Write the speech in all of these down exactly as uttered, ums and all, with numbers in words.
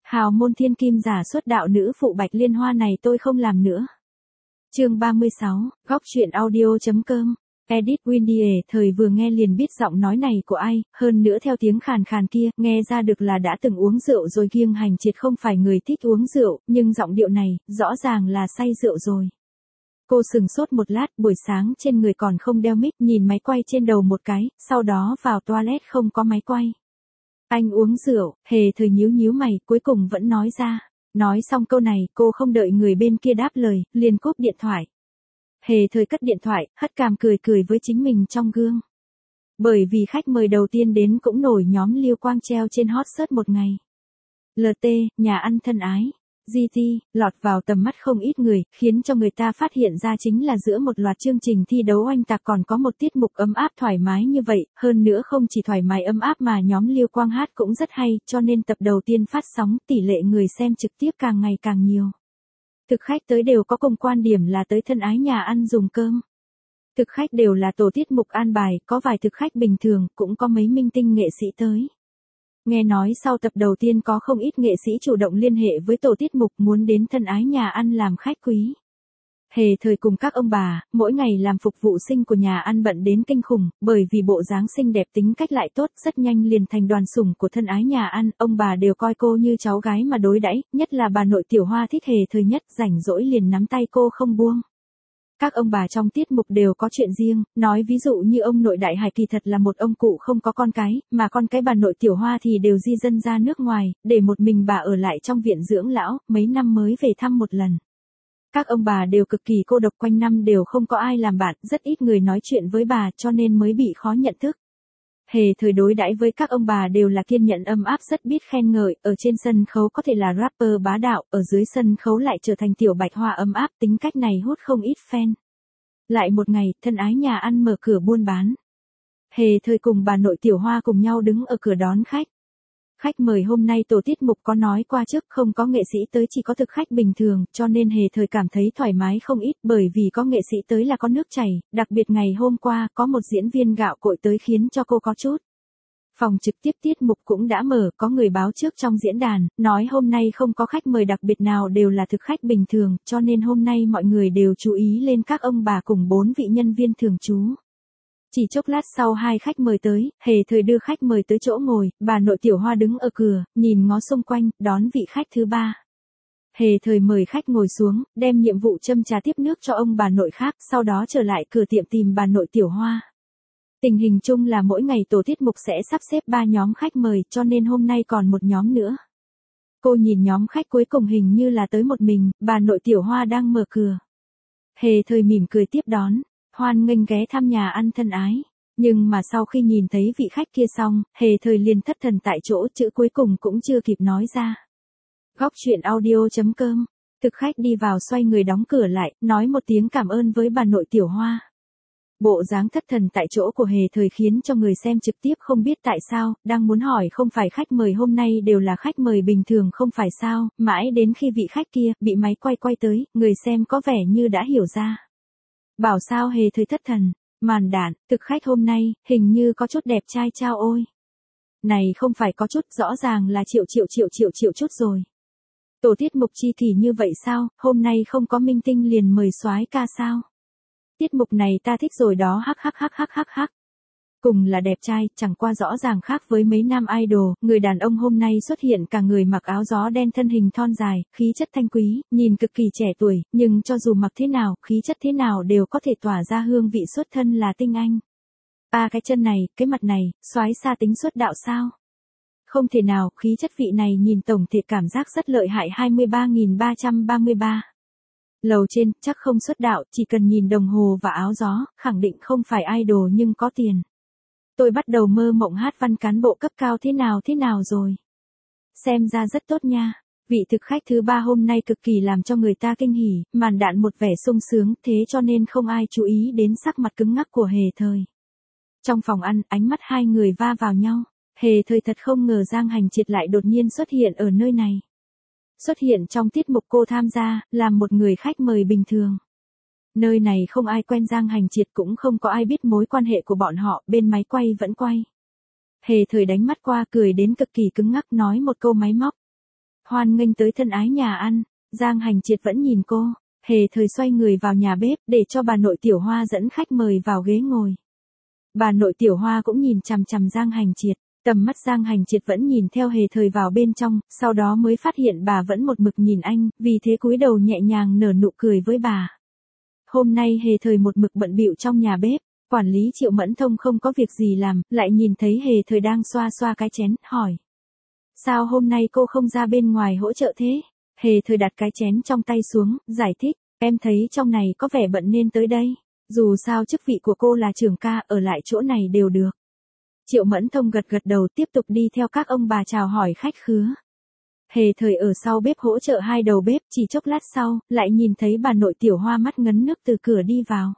Hào môn thiên kim giả xuất đạo nữ phụ Bạch Liên Hoa này tôi không làm nữa. Chương ba mươi sáu, góc truyện audio.com. Edit Windy thời vừa nghe liền biết giọng nói này của ai, hơn nữa theo tiếng khàn khàn kia, nghe ra được là đã từng uống rượu rồi kiêng hành triệt không phải người thích uống rượu, nhưng giọng điệu này, rõ ràng là say rượu rồi. Cô sừng sốt một lát, buổi sáng trên người còn không đeo mic, nhìn máy quay trên đầu một cái, sau đó vào toilet không có máy quay. Anh uống rượu, Hề thời nhíu nhíu mày, cuối cùng vẫn nói ra. Nói xong câu này, cô không đợi người bên kia đáp lời, liền cúp điện thoại. Hề thời cất điện thoại, hất cằm cười cười với chính mình trong gương. Bởi vì khách mời đầu tiên đến cũng nổi nhóm Liêu Quang treo trên hot search một ngày. lờ tê, nhà ăn thân ái. giê tê, lọt vào tầm mắt không ít người, khiến cho người ta phát hiện ra chính là giữa một loạt chương trình thi đấu oanh tạc còn có một tiết mục ấm áp thoải mái như vậy, hơn nữa không chỉ thoải mái ấm áp mà nhóm Liêu Quang hát cũng rất hay, cho nên tập đầu tiên phát sóng tỷ lệ người xem trực tiếp càng ngày càng nhiều. Thực khách tới đều có cùng quan điểm là tới thân ái nhà ăn dùng cơm. Thực khách đều là tổ tiết mục an bài, có vài thực khách bình thường, cũng có mấy minh tinh nghệ sĩ tới. Nghe nói sau tập đầu tiên có không ít nghệ sĩ chủ động liên hệ với tổ tiết mục muốn đến thân ái nhà ăn làm khách quý. Hề thời cùng các ông bà, mỗi ngày làm phục vụ sinh của nhà ăn bận đến kinh khủng, bởi vì bộ dáng xinh đẹp tính cách lại tốt, rất nhanh liền thành đoàn sủng của thân ái nhà ăn, ông bà đều coi cô như cháu gái mà đối đãi, nhất là bà nội Tiểu Hoa thích Hề thời nhất, rảnh rỗi liền nắm tay cô không buông. Các ông bà trong tiết mục đều có chuyện riêng, nói ví dụ như ông nội Đại Hải kỳ thật là một ông cụ không có con cái, mà con cái bà nội Tiểu Hoa thì đều di dân ra nước ngoài, để một mình bà ở lại trong viện dưỡng lão, mấy năm mới về thăm một lần. Các ông bà đều cực kỳ cô độc, quanh năm đều không có ai làm bạn, rất ít người nói chuyện với bà cho nên mới bị khó nhận thức. Hề thời đối đãi với các ông bà đều là kiên nhẫn ấm áp, rất biết khen ngợi, ở trên sân khấu có thể là rapper bá đạo, ở dưới sân khấu lại trở thành tiểu bạch hoa ấm áp, tính cách này hút không ít fan. Lại một ngày, thân ái nhà ăn mở cửa buôn bán. Hề thời cùng bà nội Tiểu Hoa cùng nhau đứng ở cửa đón khách. Khách mời hôm nay tổ tiết mục có nói qua trước không có nghệ sĩ tới, chỉ có thực khách bình thường, cho nên Hề thời cảm thấy thoải mái không ít, bởi vì có nghệ sĩ tới là có nước chảy, đặc biệt ngày hôm qua có một diễn viên gạo cội tới khiến cho cô có chút. Phòng trực tiếp tiết mục cũng đã mở, có người báo trước trong diễn đàn, nói hôm nay không có khách mời đặc biệt nào, đều là thực khách bình thường, cho nên hôm nay mọi người đều chú ý lên các ông bà cùng bốn vị nhân viên thường trú. Chỉ chốc lát sau hai khách mời tới, Hề thời đưa khách mời tới chỗ ngồi, bà nội Tiểu Hoa đứng ở cửa, nhìn ngó xung quanh, đón vị khách thứ ba. Hề thời mời khách ngồi xuống, đem nhiệm vụ châm trà tiếp nước cho ông bà nội khác, sau đó trở lại cửa tiệm tìm bà nội Tiểu Hoa. Tình hình chung là mỗi ngày tổ tiết mục sẽ sắp xếp ba nhóm khách mời, cho nên hôm nay còn một nhóm nữa. Cô nhìn nhóm khách cuối cùng hình như là tới một mình, bà nội Tiểu Hoa đang mở cửa. Hề thời mỉm cười tiếp đón. Hoan nghênh ghé thăm nhà ăn thân ái. Nhưng mà sau khi nhìn thấy vị khách kia xong, Hề thời liền thất thần tại chỗ, chữ cuối cùng cũng chưa kịp nói ra. Góc truyện audio.com. Thực khách đi vào xoay người đóng cửa lại, nói một tiếng cảm ơn với bà nội Tiểu Hoa. Bộ dáng thất thần tại chỗ của Hề thời khiến cho người xem trực tiếp không biết tại sao, đang muốn hỏi không phải khách mời hôm nay đều là khách mời bình thường không phải sao, mãi đến khi vị khách kia bị máy quay quay tới, người xem có vẻ như đã hiểu ra. Bảo sao Hề thời thất thần, màn đạn, thực khách hôm nay, hình như có chút đẹp trai chao ôi. Này không phải có chút, rõ ràng là triệu triệu triệu triệu triệu chút rồi. Tổ tiết mục chi kỷ như vậy sao, hôm nay không có minh tinh liền mời soái ca sao? Tiết mục này ta thích rồi đó, hắc hắc hắc hắc hắc hắc. Cùng là đẹp trai, chẳng qua rõ ràng khác với mấy nam idol, người đàn ông hôm nay xuất hiện cả người mặc áo gió đen, thân hình thon dài, khí chất thanh quý, nhìn cực kỳ trẻ tuổi, nhưng cho dù mặc thế nào, khí chất thế nào đều có thể tỏa ra hương vị xuất thân là tinh anh. À cái chân này, cái mặt này, soái xa tính xuất đạo sao? Không thể nào, khí chất vị này nhìn tổng thể cảm giác rất lợi hại. Hai mươi ba nghìn ba trăm ba mươi ba. Lầu trên, chắc không xuất đạo, chỉ cần nhìn đồng hồ và áo gió, khẳng định không phải idol nhưng có tiền. Tôi bắt đầu mơ mộng hát văn cán bộ cấp cao thế nào thế nào rồi. Xem ra rất tốt nha. Vị thực khách thứ ba hôm nay cực kỳ làm cho người ta kinh hỉ, màn đạn một vẻ sung sướng, thế cho nên không ai chú ý đến sắc mặt cứng ngắc của Hề thời. Trong phòng ăn, ánh mắt hai người va vào nhau. Hề thời thật không ngờ Giang Hành Triệt lại đột nhiên xuất hiện ở nơi này. Xuất hiện trong tiết mục cô tham gia, làm một người khách mời bình thường. Nơi này không ai quen Giang Hành Triệt, cũng không có ai biết mối quan hệ của bọn họ, bên máy quay vẫn quay. Hề thời đánh mắt qua, cười đến cực kỳ cứng ngắc, nói một câu máy móc. hoan nghênh tới thân ái nhà ăn. Giang Hành Triệt vẫn nhìn cô, hề thời xoay người vào nhà bếp để cho bà nội Tiểu Hoa dẫn khách mời vào ghế ngồi. Bà nội Tiểu Hoa cũng nhìn chằm chằm Giang Hành Triệt, tầm mắt Giang Hành Triệt vẫn nhìn theo hề thời vào bên trong, sau đó mới phát hiện bà vẫn một mực nhìn anh, vì thế cúi đầu nhẹ nhàng nở nụ cười với bà. Hôm nay hề thời một mực bận bịu trong nhà bếp, quản lý Triệu Mẫn Thông không có việc gì làm, lại nhìn thấy hề thời đang xoa xoa cái chén, hỏi. Sao hôm nay cô không ra bên ngoài hỗ trợ thế? Hề thời đặt cái chén trong tay xuống, giải thích, em thấy trong này có vẻ bận nên tới đây. Dù sao chức vị của cô là trưởng ca, ở lại chỗ này đều được. Triệu Mẫn Thông gật gật đầu tiếp tục đi theo các ông bà chào hỏi khách khứa. Hề thời ở sau bếp hỗ trợ hai đầu bếp, chỉ chốc lát sau, lại nhìn thấy bà nội Tiểu Hoa mắt ngấn nước từ cửa đi vào.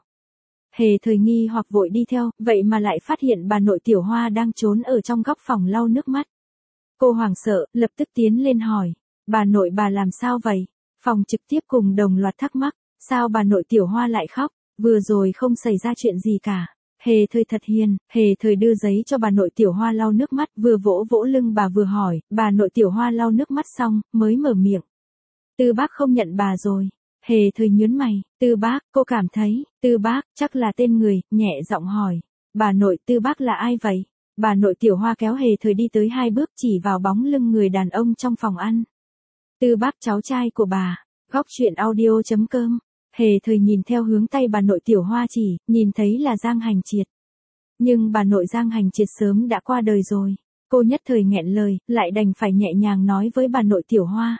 Hề thời nghi hoặc vội đi theo, vậy mà lại phát hiện bà nội Tiểu Hoa đang trốn ở trong góc phòng lau nước mắt. Cô hoảng sợ, lập tức tiến lên hỏi, bà nội bà làm sao vậy? Phòng trực tiếp cùng đồng loạt thắc mắc, sao bà nội Tiểu Hoa lại khóc, vừa rồi không xảy ra chuyện gì cả. Hề thời thật hiền, hề thời đưa giấy cho bà nội Tiểu Hoa lau nước mắt, vừa vỗ vỗ lưng bà vừa hỏi, bà nội Tiểu Hoa lau nước mắt xong, mới mở miệng. Tư bác không nhận bà rồi. Hề thời nhướng mày, Tư bác, cô cảm thấy, Tư bác, chắc là tên người, nhẹ giọng hỏi. Bà nội Tư bác là ai vậy? Bà nội Tiểu Hoa kéo hề thời đi tới hai bước chỉ vào bóng lưng người đàn ông trong phòng ăn. Tư bác cháu trai của bà, góc truyện audio chấm com. Hề thời nhìn theo hướng tay bà nội Tiểu Hoa chỉ, nhìn thấy là Giang Hành Triệt. Nhưng bà nội Giang Hành Triệt sớm đã qua đời rồi. Cô nhất thời nghẹn lời, lại đành phải nhẹ nhàng nói với bà nội Tiểu Hoa.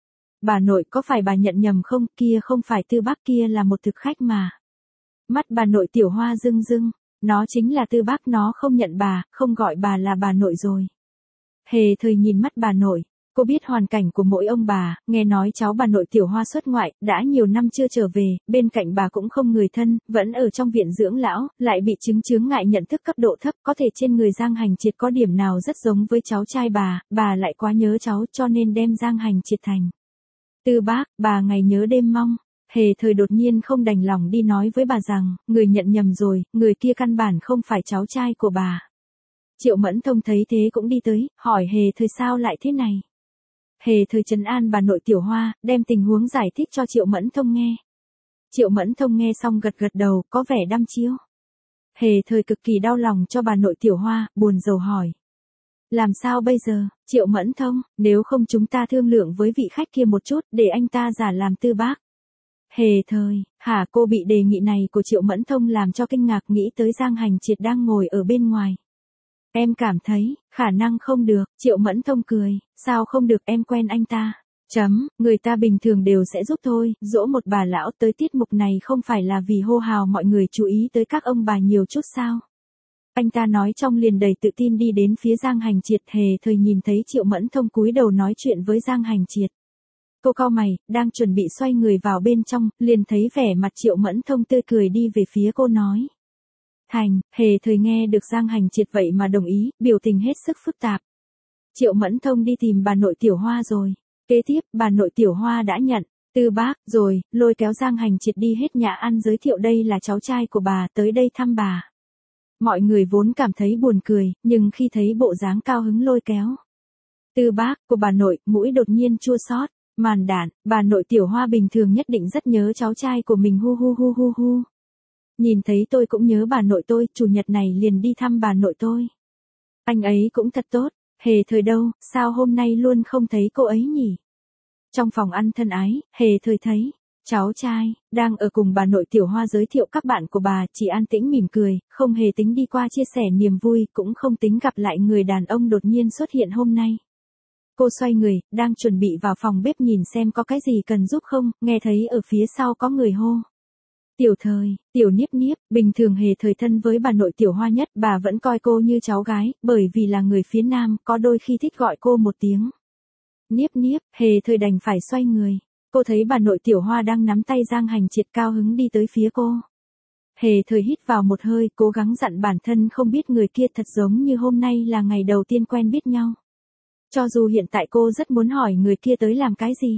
Bà nội có phải bà nhận nhầm không, kia không phải Tư bác, kia là một thực khách mà. Mắt bà nội Tiểu Hoa rưng rưng, nó chính là Tư bác, nó không nhận bà, không gọi bà là bà nội rồi. Hề thời nhìn mắt bà nội. Cô biết hoàn cảnh của mỗi ông bà, nghe nói cháu bà nội Tiểu Hoa xuất ngoại, đã nhiều năm chưa trở về, bên cạnh bà cũng không người thân, vẫn ở trong viện dưỡng lão, lại bị chứng chướng ngại nhận thức cấp độ thấp, có thể trên người Giang Hành Triệt có điểm nào rất giống với cháu trai bà, bà lại quá nhớ cháu cho nên đem Giang Hành Triệt thành. Tư bác, bà ngày nhớ đêm mong. Hề thời đột nhiên không đành lòng đi nói với bà rằng, người nhận nhầm rồi, người kia căn bản không phải cháu trai của bà. Triệu Mẫn Thông thấy thế cũng đi tới, hỏi hề thời sao lại thế này. Hề thời trấn an bà nội Tiểu Hoa, đem tình huống giải thích cho Triệu Mẫn Thông nghe. Triệu Mẫn Thông nghe xong gật gật đầu, có vẻ đăm chiêu. Hề thời cực kỳ đau lòng cho bà nội Tiểu Hoa, buồn rầu hỏi. Làm sao bây giờ, Triệu Mẫn Thông, nếu không chúng ta thương lượng với vị khách kia một chút, để anh ta giả làm Tư bác. Hề thời, hả, cô bị đề nghị này của Triệu Mẫn Thông làm cho kinh ngạc, nghĩ tới Giang Hành Triệt đang ngồi ở bên ngoài. Em cảm thấy, khả năng không được, Triệu Mẫn Thông cười, sao không được, em quen anh ta. Chấm, người ta bình thường đều sẽ giúp thôi, dỗ một bà lão tới tiết mục này không phải là vì hô hào mọi người chú ý tới các ông bà nhiều chút sao. Anh ta nói trong liền đầy tự tin đi đến phía Giang Hành Triệt. Hề thời nhìn thấy Triệu Mẫn Thông cúi đầu nói chuyện với Giang Hành Triệt. Cô cau mày, đang chuẩn bị xoay người vào bên trong, liền thấy vẻ mặt Triệu Mẫn Thông tươi cười đi về phía cô nói. Thành, hề thời nghe được Giang Hành Triệt vậy mà đồng ý, biểu tình hết sức phức tạp. Triệu Mẫn Thông đi tìm bà nội Tiểu Hoa rồi. Kế tiếp, bà nội Tiểu Hoa đã nhận, Tư bác, rồi, lôi kéo Giang Hành Triệt đi hết nhà ăn giới thiệu đây là cháu trai của bà, tới đây thăm bà. Mọi người vốn cảm thấy buồn cười, nhưng khi thấy bộ dáng cao hứng lôi kéo. Tư bác, của bà nội, mũi đột nhiên chua xót. Màn đản, bà nội Tiểu Hoa bình thường nhất định rất nhớ cháu trai của mình hu hu hu hu hu. Nhìn thấy tôi cũng nhớ bà nội tôi, chủ nhật này liền đi thăm bà nội tôi. Anh ấy cũng thật tốt, hề thời đâu, sao hôm nay luôn không thấy cô ấy nhỉ? Trong phòng ăn thân ái, hề thời thấy, cháu trai, đang ở cùng bà nội Tiểu Hoa giới thiệu các bạn của bà, chỉ an tĩnh mỉm cười, không hề tính đi qua chia sẻ niềm vui, cũng không tính gặp lại người đàn ông đột nhiên xuất hiện hôm nay. Cô xoay người, đang chuẩn bị vào phòng bếp nhìn xem có cái gì cần giúp không, nghe thấy ở phía sau có người hô. Tiểu thời, Tiểu Niếp Niếp, bình thường hề thời thân với bà nội Tiểu Hoa nhất, bà vẫn coi cô như cháu gái, bởi vì là người phía Nam, có đôi khi thích gọi cô một tiếng. Niếp Niếp, hề thời đành phải xoay người. Cô thấy bà nội Tiểu Hoa đang nắm tay Giang Hành Triệt cao hứng đi tới phía cô. Hề thời hít vào một hơi, cố gắng dặn bản thân không biết người kia thật giống như hôm nay là ngày đầu tiên quen biết nhau. Cho dù hiện tại cô rất muốn hỏi người kia tới làm cái gì.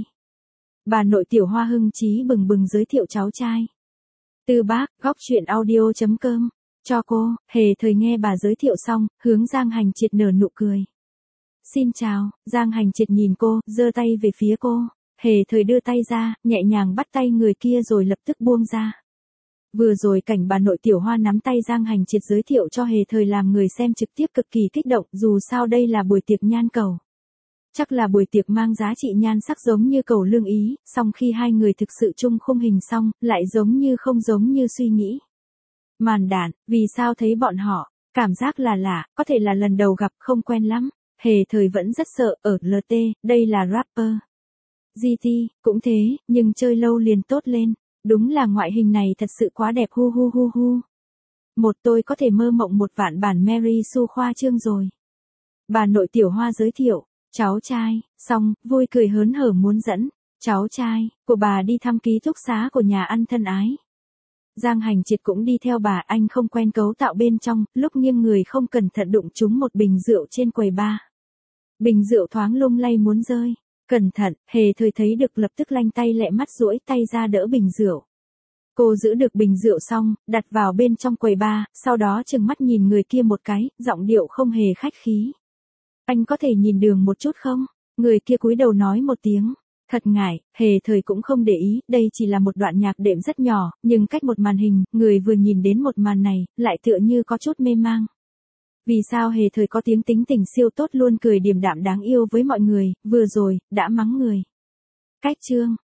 Bà nội Tiểu Hoa hưng chí bừng bừng giới thiệu cháu trai. Tư bác, góc truyện audio chấm com, cho cô. Hề thời nghe bà giới thiệu xong, hướng Giang Hành Triệt nở nụ cười. Xin chào, Giang Hành Triệt nhìn cô, giơ tay về phía cô. Hề Thời đưa tay ra, nhẹ nhàng bắt tay người kia rồi lập tức buông ra. Vừa rồi cảnh bà nội Tiểu Hoa nắm tay Giang Hành Triệt giới thiệu cho Hề Thời làm người xem trực tiếp cực kỳ kích động, dù sao đây là buổi tiệc nhan cầu. Chắc là buổi tiệc mang giá trị nhan sắc giống như cầu lương ý, song khi hai người thực sự chung khung hình xong, lại giống như không giống như suy nghĩ. Màn đạn, vì sao thấy bọn họ, cảm giác là lạ, có thể là lần đầu gặp không quen lắm. Hề Thời vẫn rất sợ, ở lờ tê, đây là rapper. giê tê, cũng thế, nhưng chơi lâu liền tốt lên. Đúng là ngoại hình này thật sự quá đẹp hu hu hu hu. Một tôi có thể mơ mộng một vạn bản Mary Sue khoa trương rồi. Bà nội Tiểu Hoa giới thiệu, cháu trai, xong, vui cười hớn hở muốn dẫn, cháu trai, của bà đi thăm ký túc xá của nhà ăn thân ái. Giang Hành Triệt cũng đi theo bà, anh không quen cấu tạo bên trong, lúc nghiêng người không cẩn thận đụng trúng một bình rượu trên quầy bar. Bình rượu thoáng lung lay muốn rơi. Cẩn thận, Hề Thời thấy được lập tức lanh tay lẹ mắt duỗi tay ra đỡ bình rượu. Cô giữ được bình rượu xong, đặt vào bên trong quầy bar, sau đó trừng mắt nhìn người kia một cái, giọng điệu không hề khách khí. Anh có thể nhìn đường một chút không? Người kia cúi đầu nói một tiếng. Thật ngại, Hề Thời cũng không để ý, đây chỉ là một đoạn nhạc đệm rất nhỏ, nhưng cách một màn hình, người vừa nhìn đến một màn này, lại tựa như có chút mê mang. Vì sao Hề Thời có tiếng tính tình siêu tốt luôn cười điềm đạm đáng yêu với mọi người, vừa rồi, đã mắng người. Cách chương,